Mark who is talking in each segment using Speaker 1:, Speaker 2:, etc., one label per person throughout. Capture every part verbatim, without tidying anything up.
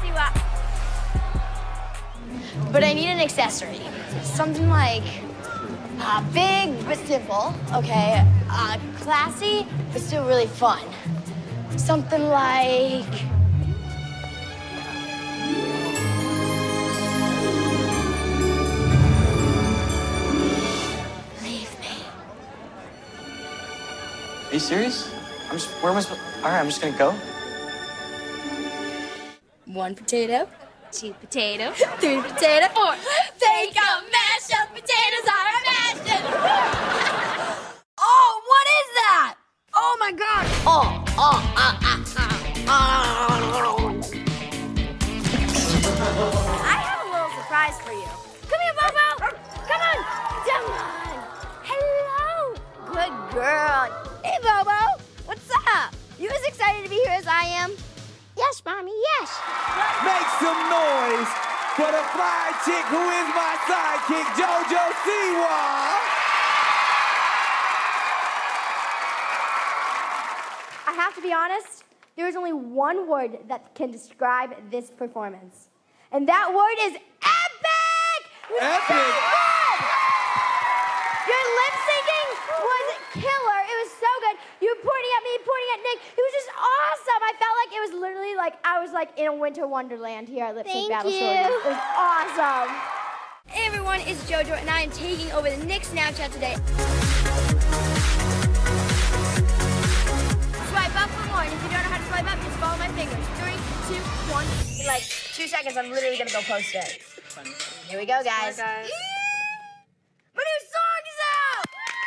Speaker 1: konnichiwa. But I need an accessory. Something like uh, big but simple, okay? Uh, classy but still really fun. Something like... Leave me.
Speaker 2: Are you serious? I'm just, where am I supposed... All right, I'm just gonna go.
Speaker 1: One potato.
Speaker 3: Two potato.
Speaker 1: Three potato. Four. They come mashed up potatoes are mashed. Oh, what is that? Oh my God. Oh, oh, ah, ah, ah. I have a little surprise for you. Come here, Bobo. Come on. Come on. Hello. Good girl. Hey, Bobo. What's up? You as excited to be here as I am? Yes, Mommy, yes.
Speaker 4: Make some noise for the fly chick who is my sidekick, JoJo Siwa.
Speaker 5: I have to be honest, there is only one word that can describe this performance. And that word is epic! It was
Speaker 4: Epic?
Speaker 5: so good! Your lip syncing was killer. It was so good. You were pointing at me, pointing at Nick. It was just awesome. I felt like it was literally like I was like in a winter wonderland here at Lip Sync Battle
Speaker 1: you.
Speaker 5: Stories. It was awesome. Hey everyone, it's JoJo and I am taking over the Nick Snapchat today. Swipe up for more, and if you don't know how to swipe up, just follow my fingers. Three, two, one. In like two seconds, I'm literally gonna go post it. Here we go, guys.
Speaker 3: Bye, guys.
Speaker 5: My new song is out!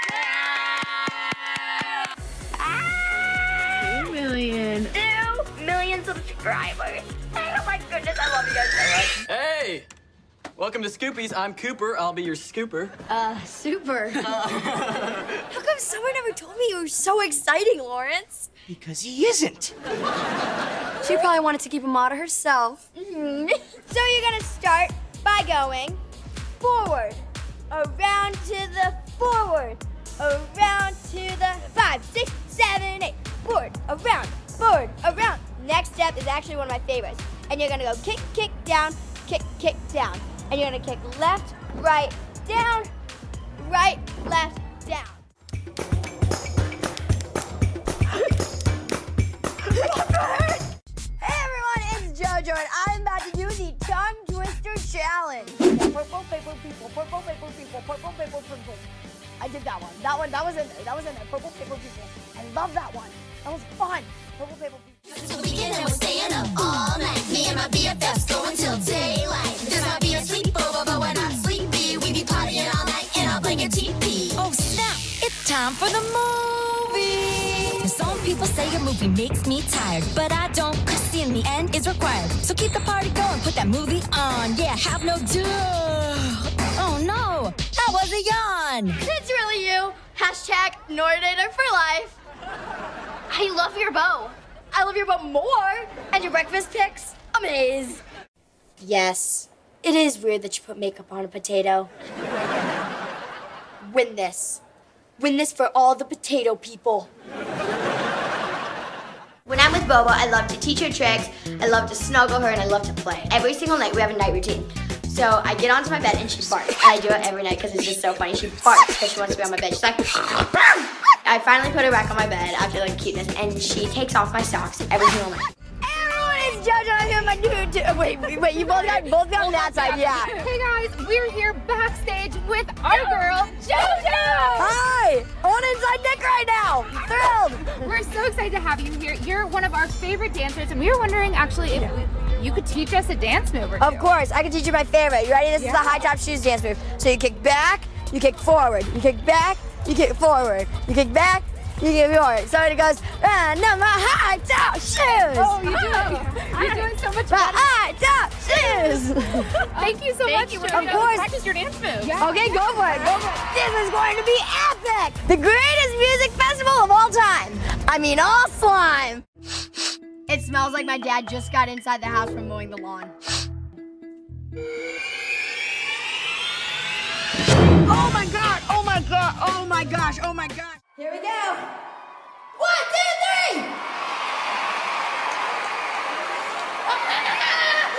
Speaker 3: Two million.
Speaker 5: Two million subscribers. Oh my goodness, I love you guys so much.
Speaker 2: Hey! Welcome to Scoopies. I'm Cooper. I'll be your scooper.
Speaker 5: Uh, super. How come someone never told me you were so exciting, Lawrence?
Speaker 4: Because he isn't.
Speaker 5: She probably wanted to keep him all to herself. Mm-hmm. So you're gonna start by going forward, around to the forward, around to the five, six, seven, eight, forward, around, forward, around. Next step is actually one of my favorites. And you're gonna go kick, kick, down, kick, kick, down. And you're gonna kick left, right, down, right, left, down. Hey everyone, it's JoJo and I'm about to do the tongue twister challenge. Purple paper people, purple paper people, purple paper people. I did that one. That one, that was in there. That was in there. Purple paper people. I love that one. That was fun. Purple paper people.
Speaker 6: It's the weekend and we're staying up all night. Me and my B F Fs go until daylight. This might be a sleepover, but we're not sleepy. We be partying all night in our blanket teepee.
Speaker 7: Oh snap! It's time for the movie! Some people say a movie makes me tired, but I don't, cause seeing the end is required. So keep the party going, put that movie on. Yeah, have no duh. Oh no, that was a yawn.
Speaker 5: It's really you. Hashtag Nordator for life. I love your bow. I love your bow more. And your breakfast pics, amaze. Yes, it is weird that you put makeup on a potato. Win this. Win this for all the potato people. When I'm with Bobo, I love to teach her tricks, I love to snuggle her, and I love to play. Every single night we have a night routine. So I get onto my bed and she barks. And I do it every night because it's just so funny. She barks because she wants to be on my bed. She's like, I finally put her back on my bed after like cuteness, and she takes off my socks every single night. Everyone, it's JoJo. I'm here with my dude. Too. Wait, wait, wait, you both got both got on that side, yeah.
Speaker 3: Hey guys, we're here backstage with our girl, JoJo!
Speaker 5: Hi! I want inside Nick right now. Thrilled.
Speaker 3: We're so excited to have you here. You're one of our favorite dancers, and we were wondering actually if we, you could teach us a dance move or two.
Speaker 5: Of course, I can teach you my favorite. You ready? This yeah. is the high top shoes dance move. So you kick back, you kick forward, you kick back, you kick forward, you kick back, you kick forward. So it goes, and now my high top shoes.
Speaker 3: Oh, you do it. You're doing so much
Speaker 5: my
Speaker 3: better.
Speaker 5: high top shoes.
Speaker 3: Thank you so
Speaker 5: Thank
Speaker 3: much.
Speaker 5: You.
Speaker 3: We're
Speaker 5: Of
Speaker 3: gonna
Speaker 5: course.
Speaker 3: practice your dance move.
Speaker 5: Yeah. Okay, go for it. Go for it. This is going to be epic. The greatest music festival of all time. I mean, all slime. It smells like my dad just got inside the house from mowing the lawn. Oh my god! Oh my god! Oh my gosh! Oh my gosh! Here we go! One, two, three!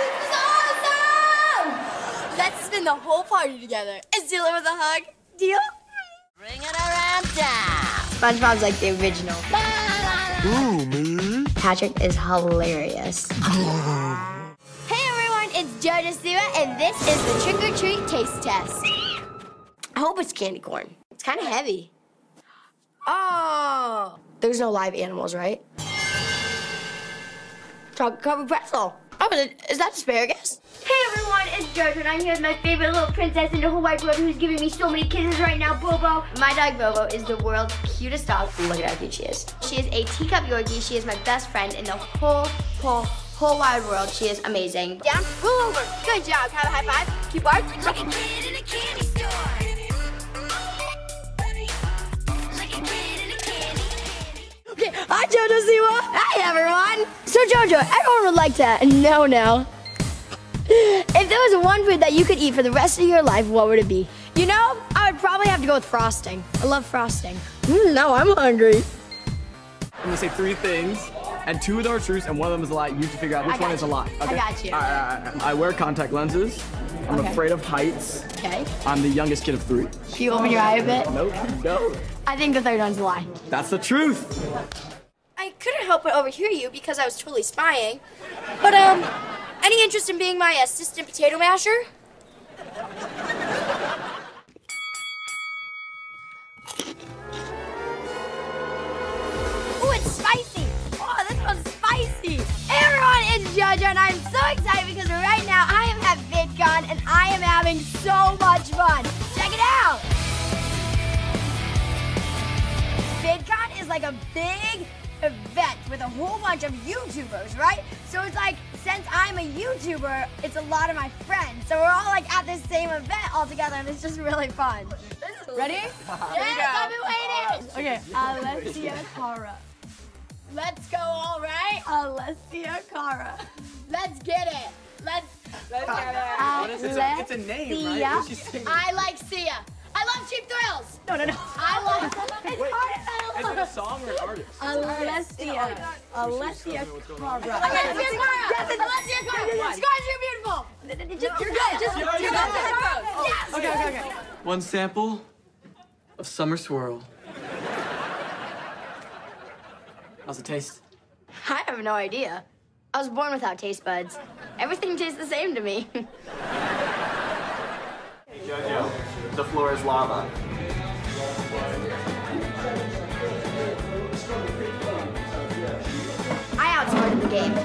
Speaker 5: the whole party together and seal it with a hug. Deal?
Speaker 7: Bring it around town.
Speaker 5: SpongeBob's like the original.
Speaker 4: Ooh, me.
Speaker 5: Patrick is hilarious. Hey everyone, it's JoJo Siwa, and this is the Trick or Treat Taste Test. I hope it's candy corn. It's kind of heavy. Oh, there's no live animals, right? Chocolate covered pretzel. Oh, is, it, is that asparagus? Hey everyone, it's JoJo, and I'm here with my favorite little princess in the whole wide world who's giving me so many kisses right now, Bobo. My dog Bobo is the world's cutest dog. Look at how cute she is. She is a teacup Yorkie. She is my best friend in the whole, whole, whole wide world. She is amazing. Down, roll over. Good job. Have a high five. Keep barking.
Speaker 6: Like a kid in a candy store. Like a kid in a candy.
Speaker 5: Okay, hi JoJo Siwa. Hi everyone. So JoJo, everyone would like to know now. If there was one food that you could eat for the rest of your life, what would it be? You know, I would probably have to go with frosting. I love frosting. Mm, now I'm hungry.
Speaker 2: I'm gonna say three things, and two of them are truths, and one of them is a lie. You have to figure out which
Speaker 5: I
Speaker 2: one
Speaker 5: got
Speaker 2: is a
Speaker 5: you.
Speaker 2: lie.
Speaker 5: I got you.
Speaker 2: All right, all right, all right. I wear contact lenses. I'm
Speaker 5: Okay.
Speaker 2: afraid of heights.
Speaker 5: Okay.
Speaker 2: I'm the youngest kid of three.
Speaker 5: Can you open your eye a bit?
Speaker 2: Nope, no.
Speaker 5: I think the third one's a lie.
Speaker 2: That's the truth.
Speaker 5: I couldn't help but overhear you because I was totally spying. But, um, any interest in being my assistant potato masher? Ooh, it's spicy. Oh, this one's spicy. Hey everyone, it's JoJo, and I'm so excited because right now I am at VidCon and I am having so much fun. Check it out. VidCon is like a big event with a whole bunch of YouTubers, right? So it's like, since I'm a YouTuber, it's a lot of my friends. So we're all like at this same event all together, and it's just really fun. Ready? Yes, I've been waiting. Okay, Alessia Cara. Let's go, all right? Alessia Cara. Let's get it. Let's. Let's get it.
Speaker 2: What is it? It's a- it's a name, right?
Speaker 5: Alessia.
Speaker 2: What's she saying?
Speaker 5: I like Sia. I love Cheap Thrills. No, no, no. I love. It's
Speaker 2: Wait,
Speaker 5: hard
Speaker 2: Is
Speaker 5: to
Speaker 2: it a song or an artist?
Speaker 5: Alessia. Alessia Cara.
Speaker 2: on.
Speaker 5: Alessia Cara. Yes, it's Alessia Cara. Scars, you're beautiful. Just, you're good. Just,
Speaker 2: Yeah,
Speaker 5: you're
Speaker 2: yeah,
Speaker 5: good. Yes.
Speaker 2: Okay, okay, okay. One sample of Summer Swirl. How's it taste?
Speaker 5: I have no idea. I was born without taste buds. Everything tastes the same to me.
Speaker 2: Jojo, the floor is lava.
Speaker 5: I outsmarted the game.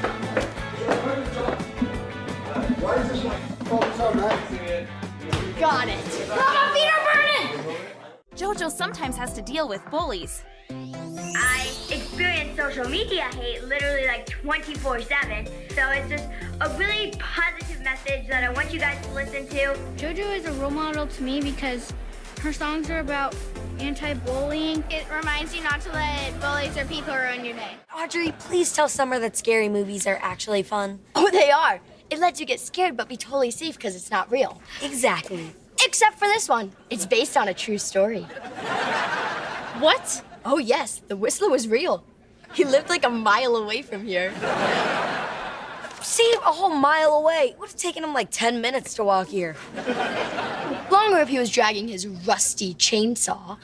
Speaker 5: Got it. Mama, feet are burning!
Speaker 3: JoJo sometimes has to deal with bullies.
Speaker 1: I experience social media hate literally like twenty-four seven. So it's just a really positive message that I want you guys to listen to.
Speaker 8: JoJo is a role model to me because her songs are about anti-bullying. It reminds you not to let bullies or people ruin your day.
Speaker 9: Audrey, please tell Summer that scary movies are actually fun.
Speaker 5: Oh, they are. It lets you get scared but be totally safe because it's not real.
Speaker 9: Exactly.
Speaker 5: Except for this one. It's based on a true story.
Speaker 3: What?
Speaker 5: Oh yes, the Whistler was real. He lived like a mile away from here.
Speaker 9: See, a whole mile away. It would have taken him like ten minutes to walk here.
Speaker 5: Longer if he was dragging his rusty chainsaw.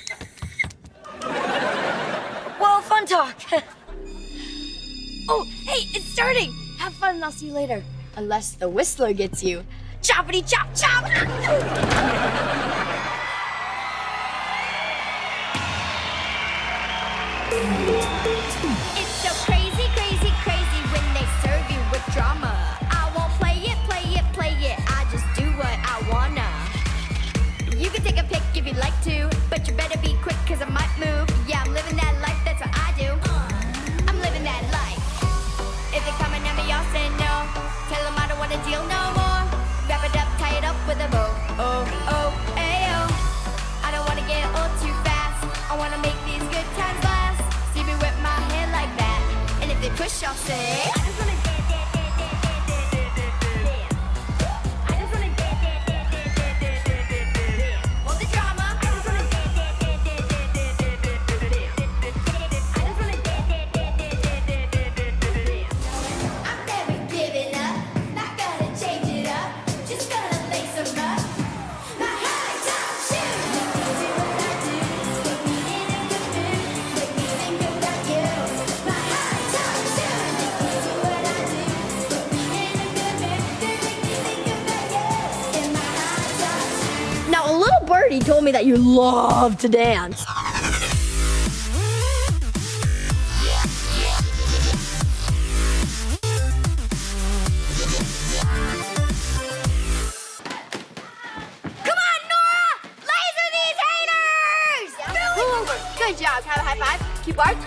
Speaker 9: Well, fun talk.
Speaker 5: Oh, hey, it's starting. Have fun and I'll see you later. Unless the Whistler gets you. Choppity chop chop!
Speaker 1: It's so crazy, crazy, crazy when they serve you with drama. I won't play it, play it, play it. I just do what I wanna. You can take a pic if you'd like to, but you better be quick cause I might move. Yeah, I'm living that life, that's what I do. I'm living that life. If they're coming at me, I'll say no. Tell them I don't want to deal no more. Wrap it up, tie it up with a bow. Oh, oh, ayo. I don't want to get old too fast. I want to make these good times last. See me whip my hair like that. And if they push, I'll say, I just want to dance, dance, dance, dance, dance, dance, dance, dance. I just want to dance, dance, dance, dance, dance, dance, dance, dance, dance. Want the drama? I just want to dance, dance, dance, dance, dance, dance, dance, dance, dance. I just want to dance, dance, dance, dance, dance, dance, dance, dance. I'm never giving up. Not gonna change it up. Just gonna lay some
Speaker 5: already told me that you love to dance.
Speaker 1: Good job. Can I have a high five? Keep bark.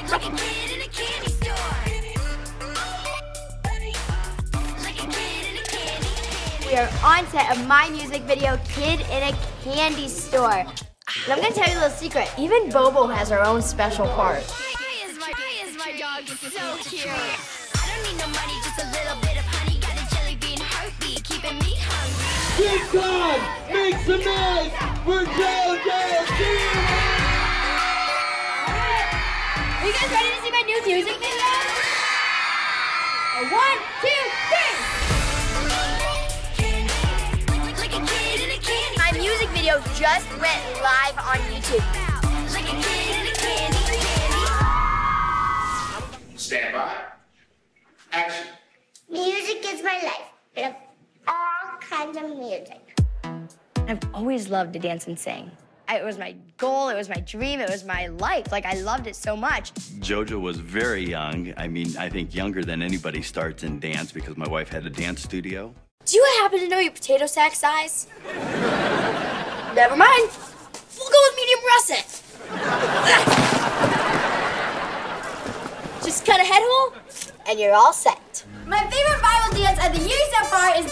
Speaker 1: We are on set of my music video, Kid in a Candy Store. And I'm gonna tell you a little secret. Even Bobo has her own special part.
Speaker 6: My dog is so cute. I don't need no money, just a little bit of honey. Got a jelly bean heartbeat, keeping me hungry.
Speaker 4: It's time! Make some noise for JoJo Siwa!
Speaker 1: Are you guys ready to see my new music video? One, two, three! My music video just went live on YouTube.
Speaker 10: Stand by. Action.
Speaker 6: Music is my life. I love all kinds of music.
Speaker 5: I've always loved to dance and sing. It was my goal, it was my dream, it was my life. Like, I loved it so much.
Speaker 11: JoJo was very young. I mean, I think younger than anybody starts in dance because my wife had a dance studio.
Speaker 5: Do you happen to know your potato sack size? Never mind. We'll go with medium russet. Just cut a head hole, and you're all set.
Speaker 1: My favorite Bible dance of the year so far is...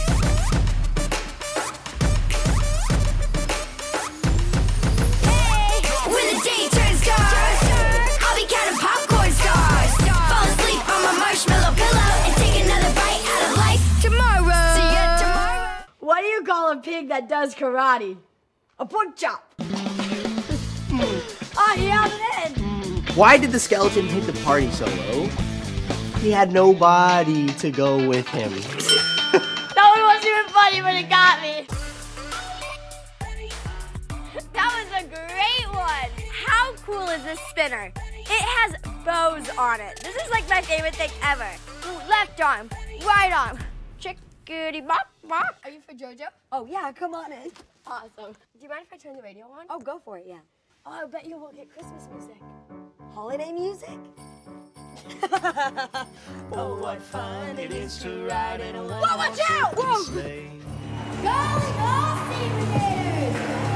Speaker 6: When the day turns dark, I'll be counting popcorn stars. Fall asleep on my marshmallow pillow and take another bite out of life tomorrow. See ya tomorrow.
Speaker 5: What do you call a pig that does karate? A pork chop. Oh, yeah, then.
Speaker 12: Why did the skeleton take the party so low? He had nobody to go with him.
Speaker 1: That one wasn't even funny, but it got me. That was a great one. How cool is this spinner? It has bows on it. This is like my favorite thing ever. Ooh, left arm, right arm. Chickity bop bop. Are you for JoJo?
Speaker 5: Oh, yeah, come on in.
Speaker 1: Awesome. Do you mind if I turn the radio on?
Speaker 5: Oh, go for it, yeah.
Speaker 1: Oh, I bet you won't get Christmas music.
Speaker 5: Holiday music?
Speaker 4: Oh, what fun it is to ride in a one.
Speaker 1: Whoa, watch out! Whoa! Golly, go, Steveners!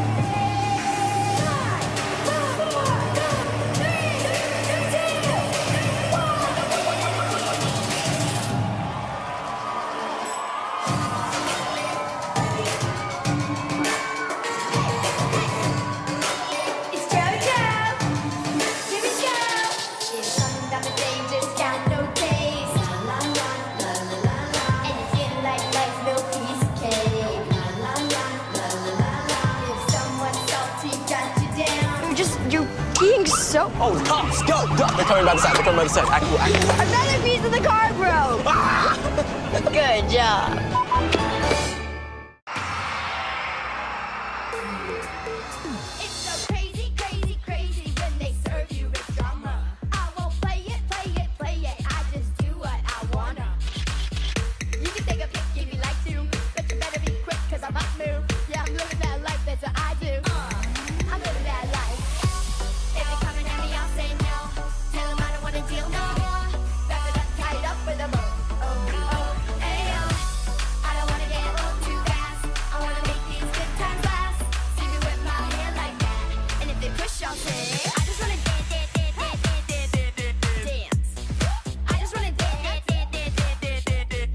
Speaker 5: So
Speaker 2: oh, the cops! Go! Go! They're coming by the side. They're coming by the side. Act cool, act cool.
Speaker 1: Another piece of the car broke.
Speaker 2: Ah!
Speaker 5: good job.
Speaker 6: It's so crazy, crazy, crazy when they serve you with drama. I won't play it, play it, play it. I just do what I wanna. You can take a pic if you like to, but you better be quick, cause I might move. Yeah, I'm living that life, that's what I do. Uh, I'm living that life. If they're coming at me, I'll say no. Tell them I don't wanna deal no more. Wrap it up, tie it up with a bow. Oh, oh, ayo. I don't wanna get old too fast. I wanna make these good times last. See me with my hair like that. And if they push, I'll say, I just wanna dance, dance, dance, dance, dance, dance, dance, dance. I just wanna dance, dance, dance, dance, dance, dance,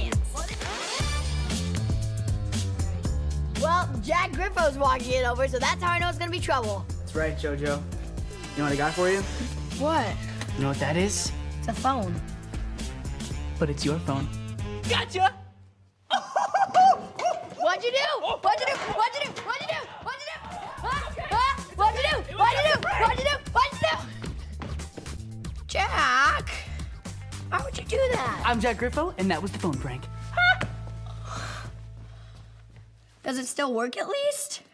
Speaker 6: dance.
Speaker 1: Well, Jack Griffo's walking it over, so that's how I know it's gonna be trouble.
Speaker 2: That's right, JoJo. You know what I got for you?
Speaker 1: What?
Speaker 2: You know what that is?
Speaker 1: It's a phone.
Speaker 2: But it's your phone.
Speaker 1: Gotcha! What'd you do? What'd you do? What'd you do? What'd you do? What'd you do? Huh? Huh? What'd you do? What'd you do? What'd you do? What'd you do? Jack! Why would you do that?
Speaker 2: I'm Jack Griffo, and that was the phone prank.
Speaker 1: Does it still work at least?